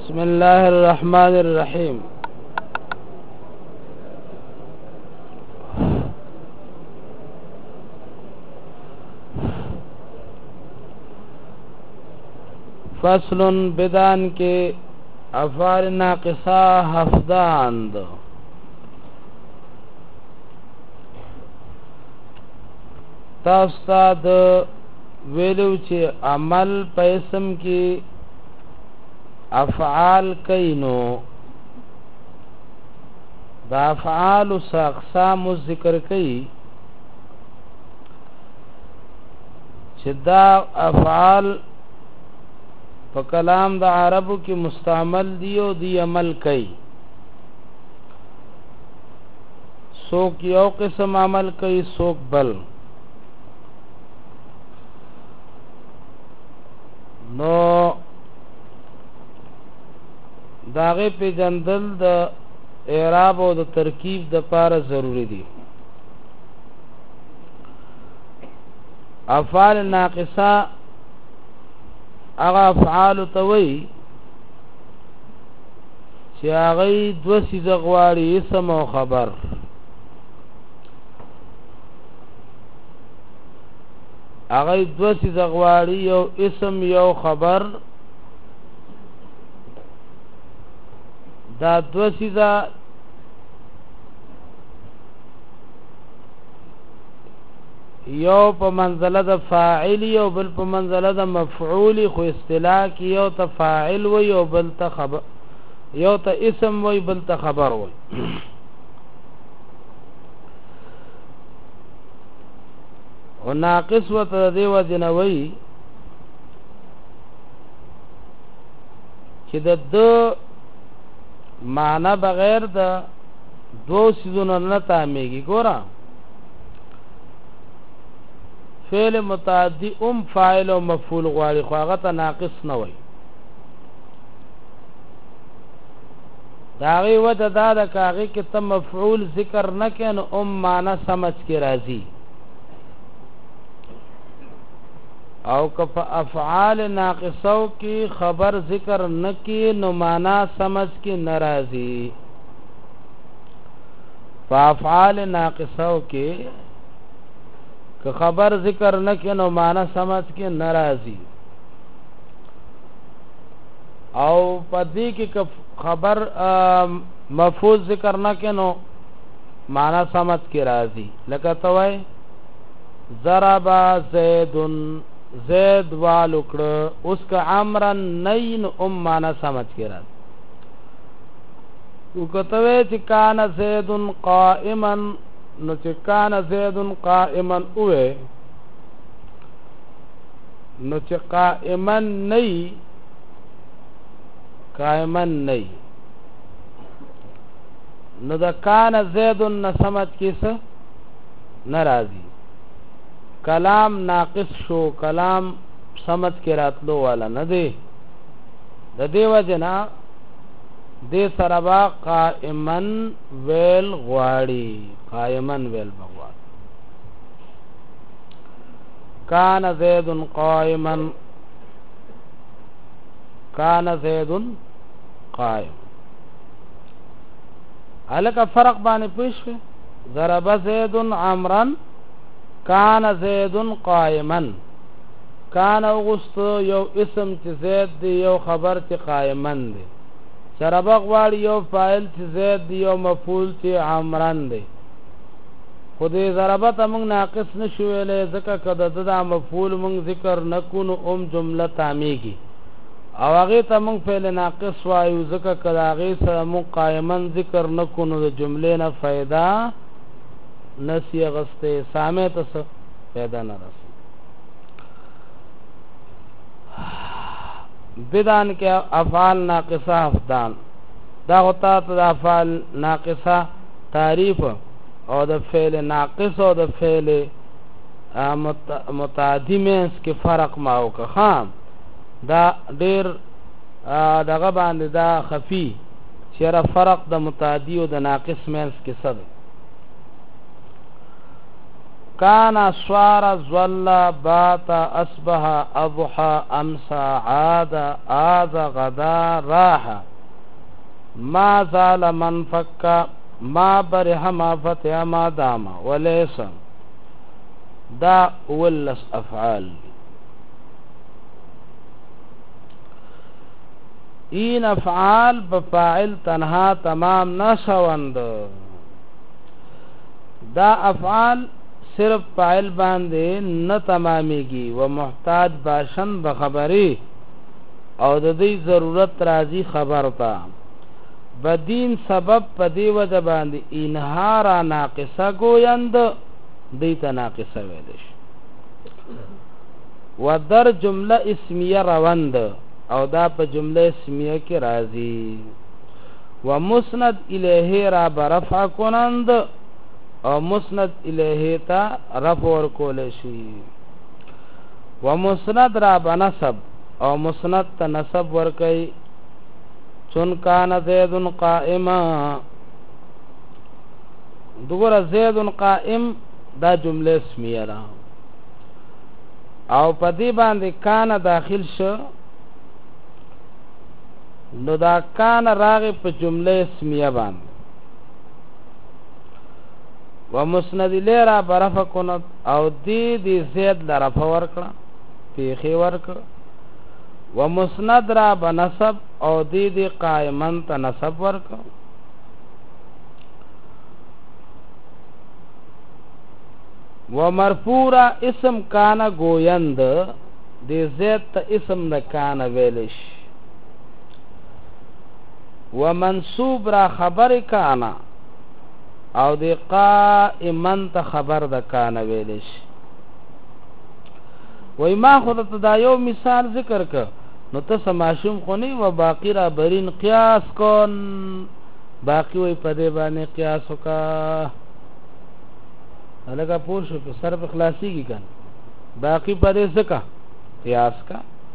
بسم الله الرحمن الرحيم. فصل بدان کے افعال ناقصہ حفظاند. تاستاد ویلو چې عمل په اسم کې افعال کینو دا افعال اقسام ذکر کئ چې دا افعال په کلام د عربو کې مستعمل دی او دی عمل کئ. څوک یو قسم عمل کئ څوک بل. نو داغه په جندل د اعراب او د ترکیب د پاره ضروری دي. افعال ناقصه هغه افعال توي چې هغه دو سیزه غواړي اسم او خبر. هغه دو سیزه غواړي یو اسم یو خبر. دا دو سیزه یو په منزله د فاعل او بل په منزله د مفعول، خو اصطلاح کې یو ته فاعل وي او بل ته خبر، یو ته اسم وي بل ته خبر وي. او ناقص وته دی وجنوي چې د معنی بغیر د دو سيزونو نه تامیږي. ګورا فعل متعدی فاعل او مفعول غواړي خو هغه ته ناقص نه وي. دا غي وجه دا د کاغه کې تم مفعول ذکر نه کین معنی سمجھ کې راځي. او کف افعال ناقصو کی خبر ذکر نکی نو معنی سمجھ کی ناراضی. فافعال ناقصو کی که خبر ذکر نکی نو معنی سمجھ کی ناراضی. او پدی کی که خبر مفعول ذکر نکی نو معنی سمجھ کی راضی. لکه توای ضرب زیدن زید والکڑ اس کا عمرن نین مانا سمجھ کے رات. او کتوے چی کان زیدن قائمن نو چی کان زیدن قائمن اوے نو چی قائمن نئی نو دا کان زیدن نسمجھ کیسا نرازی. کلام ناقص شو، کلام سمجھ کے راتلو والا نه دی. د دې وجنا دې سربا قائمن ویل غواړي، قائمن ویل بغواړي. کان زید قائما، کان زید قائم. الکه فرق باندې پوښښ ضرب زید عمرا کان زید قائما. کان اوغست یو اسم چې زید دی یو خبر چې قائمن دی. ضرب غواړي یو فاعل چې زید دی یو مفعول چې عمران دی. خو دې ضرب ته موږ ناقص نشو ویلې ځکه کده د مفعول موږ ذکر نکونو جمله تامیږي. او هغه ته موږ فعل ناقص وایو ځکه کده هغه سره موږ قائمن ذکر نکونو د جملې نه فائدہ نسی غسته سامع تس پیدا نه رس. بدان کے افعال ناقصہ افدان دا ہوتا تو افعال ناقصہ تعریف اور د فعل ناقص اور د فعل متعدی میں اس کے فرق ماو کا خام دا ډیر دغه باندې دا خفی چیرې فرق د متعدی او د ناقص میں اس کے صد. کان اسوار زل بات اصبح اضحى امسى عاد آذ غدا راح ما زال من فك ما برح ما فتح ما دام وليس دا ولس افعال این افعال بفاعل تنها تمام نشوند دا افعال صرف فاعل باندې نه تمامېږي و محتاج باشن بخبري او د دې ضرورت راځي خبر تا بدین سبب پدی وجه باندې انهارا ناقصه گویند دیتا ناقصه ویلش و در جمله اسمیه روند او دا په جمله اسمیه کې راځي و مسند الیه را برفع کنند او مسند الیه تا رفع ورکول شي و مسند را بنسب او مسند ته نسب ورکي چون کان زید قائما دغه زید قائم دا جمله اسمیه را او پدی باندې کان داخل شو نو دا کان راغ په جمله اسمیه باندې و مسند لیرا برف کنت او دی زید لرف ورکړه پیخي ورکړه و مسند را بنسب او دی قائمن ته نسب ورکړه و مرفوع اسم کان گویند دی زید ته اسم د کان ویلش و منصوب را خبر کانا او دی قائمن ته خبر د کان ویلش وای ما خود ته دا یو مثال ذکر ک نو ته سماشوم خونی و باقی را برین قیاس کن باقی وای په دې باندې قیاس وکا الګه پوښ په سر په خلاصي کی کن باقی په دې څه قیاس کا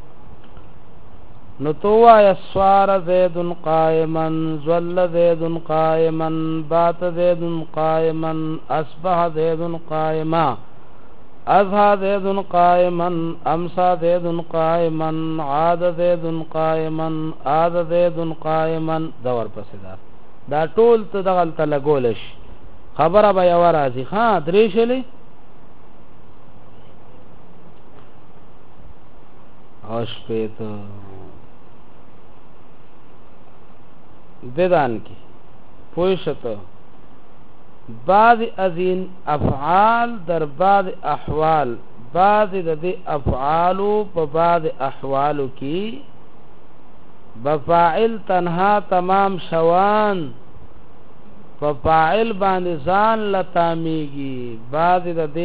نو تو یا سوار زید قائما ظل زید قائما بات زید قائما اصبح زید قائما اضحى زید قائما امسى زید قائما عاد زید قائما عاد زید قائما دور پسې دا ټول ته دغلت لګولش خبره به یو راځي ها درې شلې اوش پېته دیدان کی پوشتو بعض ازین افعال در بعض احوال بعض د افعالو په بعض احوالو کی بفاعل تنها تمام شوان په فاعل باندې ځان لتامیږي بعض د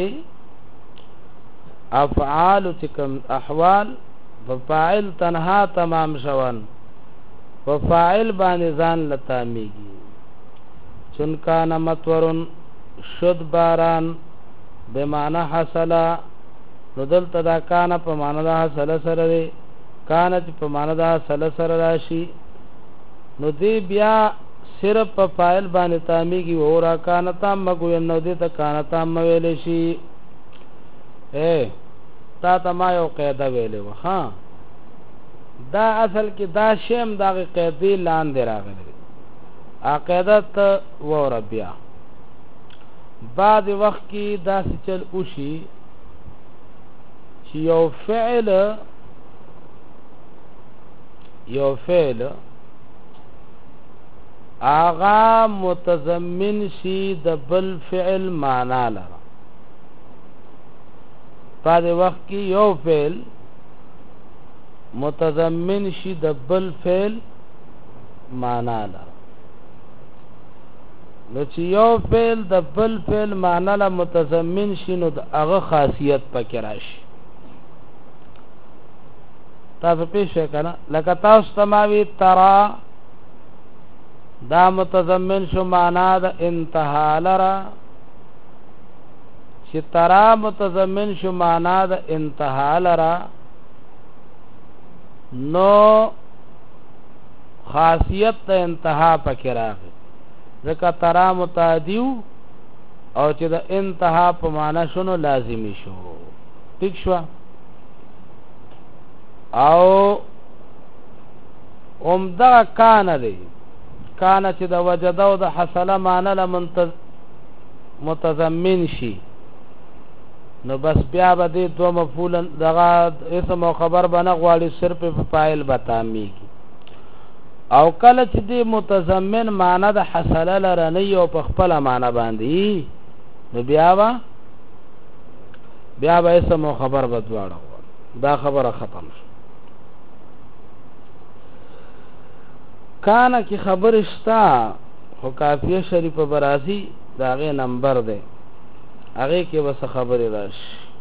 افعالو چې کوم احوال بفاعل تنها تمام شوان و فاعل باندې ځان لتامیږي چون کان مطورن شد باران بمعنى حصل نو دلته دا کان په معنا دا حصل سره دی کان په معنا دا حصل سره راشي نو دی بیا صرف په فاعل باندې تامیږي او را کان تام مګو نو دی ته کان تام ویل شي تا ما یو قاعده ویلې و ها دا اصل کې دا شیم دا قاعده لاندې راغلی عقیدت و ربیا بعد وخت کې دا چل اوشي چې یو فعل آغا متضمن شي د بل فعل معنا لره بعد وخت کې یو فعل متضمن شي د بل فعل معنا لره نو چې یو فعل د بل فعل معنا له متضمن شي نو د هغه خاصیت پکې راشي تاسو پېښه کړه لکه تاسو تماوي ترا دا متضمن شو معنا د انتها لره چې ترا متضمن شو معنا د انتها لره نو خاصیت د انتها پکې راغی ځکه ترا متعدیو او چې د انتها په معنا شنو لازمی شو ٹھیک شو او عمده کان دی کان چې د وجده او د حصله معنا له متضمن شي نو بس بیا به دې دو مفعول دغه اسم او خبر باندې غواړي صرف په فاعل بتامیږي او کله چې دې متضمن معنا د حصله لره نه یو په خپل معنا باندې نو بیا به اسم او خبر بدواړه دا خبره ختم شو کانا کی خبر اشتا خو کافیه شریفه برازی دا غی نمبر ده هغه کې بس خبر راش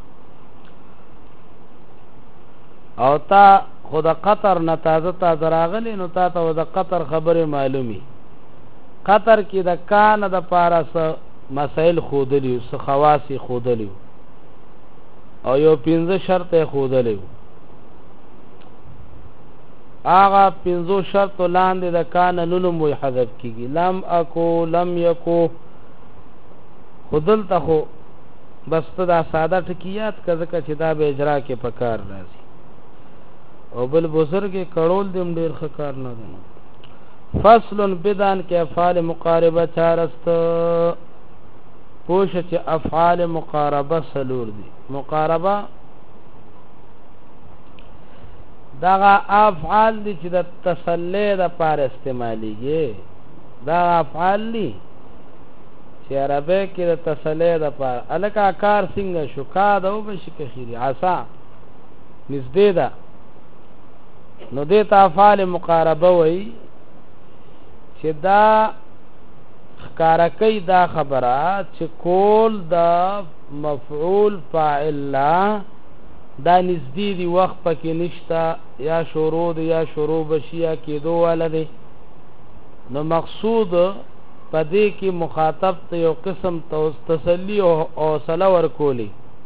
او تا خود قطر نه تازه راغلی نو تا ته د قطر خبره معلومی قطر کې د کان د پارس مسائل خودلی او خواصي خودلی او یو 15 شرط خودلی آغا 15 شرط لاندې د کان نونم وي حذف کیږي لم اكو لم يكو خودل ته خو بس ته دا ساده ټکیات کزه چې دا به اجرا کې پکار راځي او بل بزرګ کړول دیم ډیر خکار نه ده فصل بدان کې افعال مقاربه چارست پوښ چې افعال مقاربه سلور دي مقاربه دا افعال دي چې د تسلی د پار استعماليږي دا افعال دي چې عربی کې د تسلی د پار الکا کار څنګه شو کا دا او بشي کخيري عسا نږدې ده نو دې ته افعال مقاربه وای چې دا ښکارا کوي دا خبره چې کول دا مفعول فاعل دا نږدې دی وخت پکې نشتا یا شروع دی یا شروع بشیا کېدو ولدي نو مقصود پدې کې مخاطب ته یو قسم تسلی او حوصله ورکولي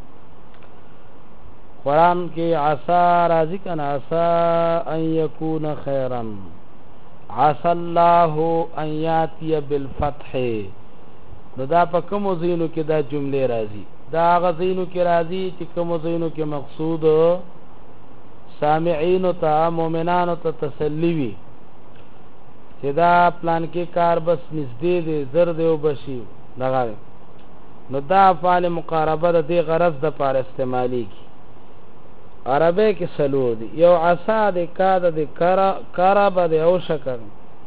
قرآن کې عسى راضی کنا عسى ان يكون خيرا عسى الله ان ياتي بالفتح نو دا په کوم زینو کې دا جمله راځي دا غزینو کې راځي چې کوم زینو کې مقصود سامعين ته مؤمنانو ته تسلی وي چې دا پلان کې کار بس نږدې دی زر دی او بشي دغه نو دا افعال مقاربه د دې غرض د پاره استعمالي کی عربی کې سلو دی یو عسا د کاد د کرب د او شکر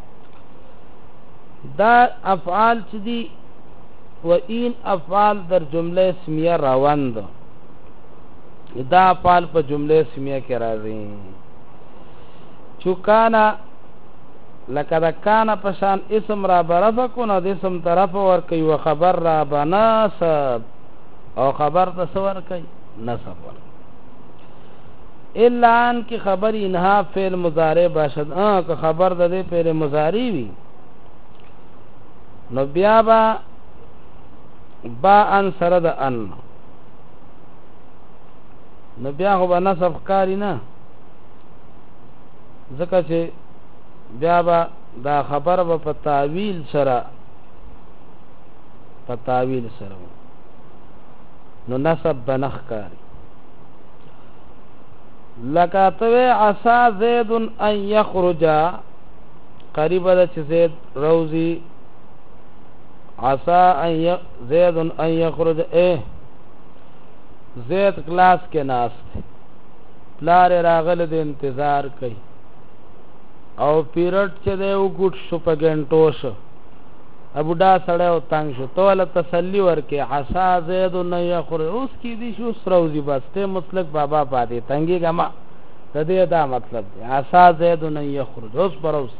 دا افعال چې دي و این افعال در جمله اسمیه روند دا افعال په جمله اسمیه کې راځي چوکانا لکه دا کانا پشان اسم را برفع کن او د اسم طرف ور کوي و خبر را بناسب او خبر تصور کوي نصب ور الا ان کی خبر انها فعل مضارع باشد که خبر د دې فعل مضارع وي نو بیا با ان سره د ان نو بیا خو به نصب کاری نه ځکه چې بیا دا خبر به په تعویل سره نو نصب بنخ کاری لکاتوی عسا زید ان یخرج قریب ده چې زید روزی عسا زید ان یخرج زید کلاس کې ناست پلار راغله د انتظار کوي او پیرټ چې دی وګټ شو په ګنټو شو ابو دا سړی او تنگ شو ته ول تسلی ورکې عسا زید نه یخرج اوس کې دي شو سروزی بس ته مطلق بابا پاتې تنګي ګما د دې دا مطلب دی عسا زید نه یخرج اوس پروس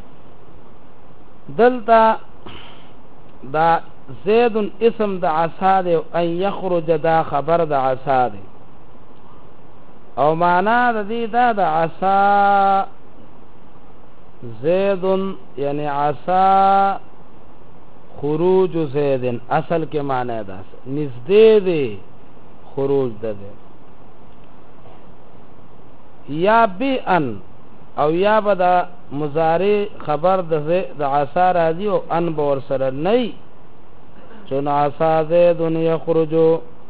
دلتا دا زید اسم د عسا دی ان یخرج دا خبر د عسا دی او معنا د دې دا د عسا زید یعنی عسا خروج زید اصل کې معنی ده نږدې دی خروج ده یا بی ان او یا به د مضارع خبر د عسا راځي او ان به ور سره نه چون عصا زید یخرجو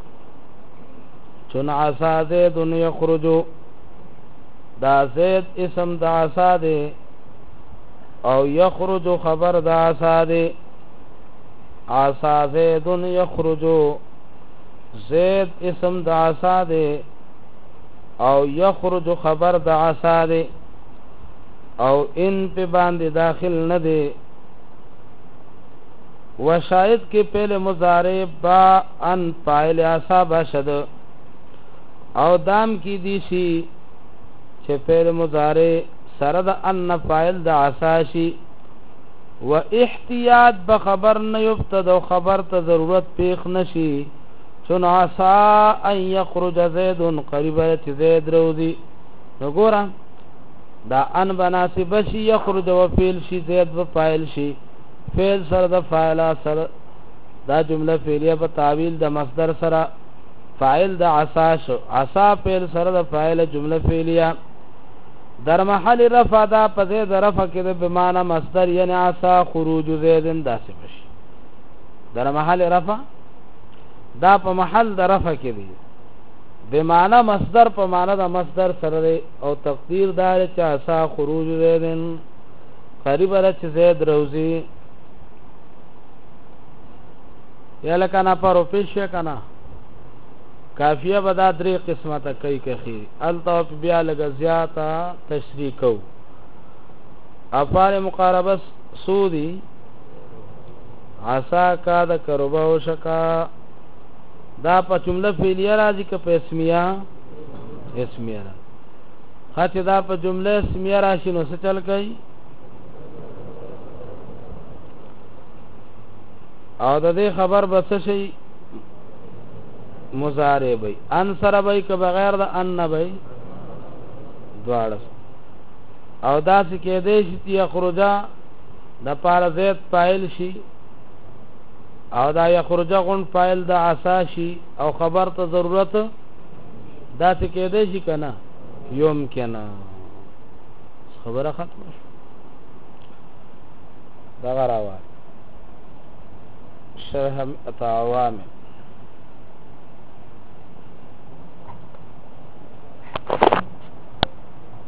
چون عصا زید یخرجو دا زید اسم دا عصا دے او یخرجو خبر دا عصا دے عصا زید یخرجو زید اسم دا عصا دے او یخرجو خبر دا عصا دے او ان پہ باندې داخل نه دے وشاید کے پہلے مضارع با ان فاعل عصا باشد او دام کی دیشی چه پہلے مضارع سرد ان فاعل دا عصا شی و احتیاط بخبر نیفتد و خبر تا ضرورت پیخ نشی چون عصا ان یخرج زید قریبت زید روزی نگورا دا ان بناسب شي یخرج و فعل شي زید و فاعل شي فعل سره د فاعل سره دا جمله فعلیه په تعویل د مصدر سره فاعل د عصا شو عصا فعل سره د فاعل جمله فعلیه در محل رفع دا په زید رفع کې به معنا مصدر یعنی عصا خروج زید داسې بشي در محل رفع دا په محل د رفع کې دی بمعنى مصدر په معنا د مصدر سره او تقدیر دار چې عصا خروج زیدن قریب را چې زید روزي یا لکنا پر پیش کنا کافیه بدا درې قسمه کوي کخي الطف بیا لګ زیاته تشریح کو افعال مقاربه سودی عصا کا د کربا او شکا دا په جمله فعلیه راځي که په اسمیه اسمیه خاطر دا په جمله اسمیه راشي نو څه چل کوي او د دې خبر بس شي مضارع وي ان سره وي که بغیر د ان نه وي دواړه او دا چې کې دې چې یخرجا د پاره زید فاعل شي او دا یخرجا غون فاعل د عصا شي او خبر ته ضرورت دا څه کې دې شي کنه یمکن خبره ختمه دا غراوه شرح عوامل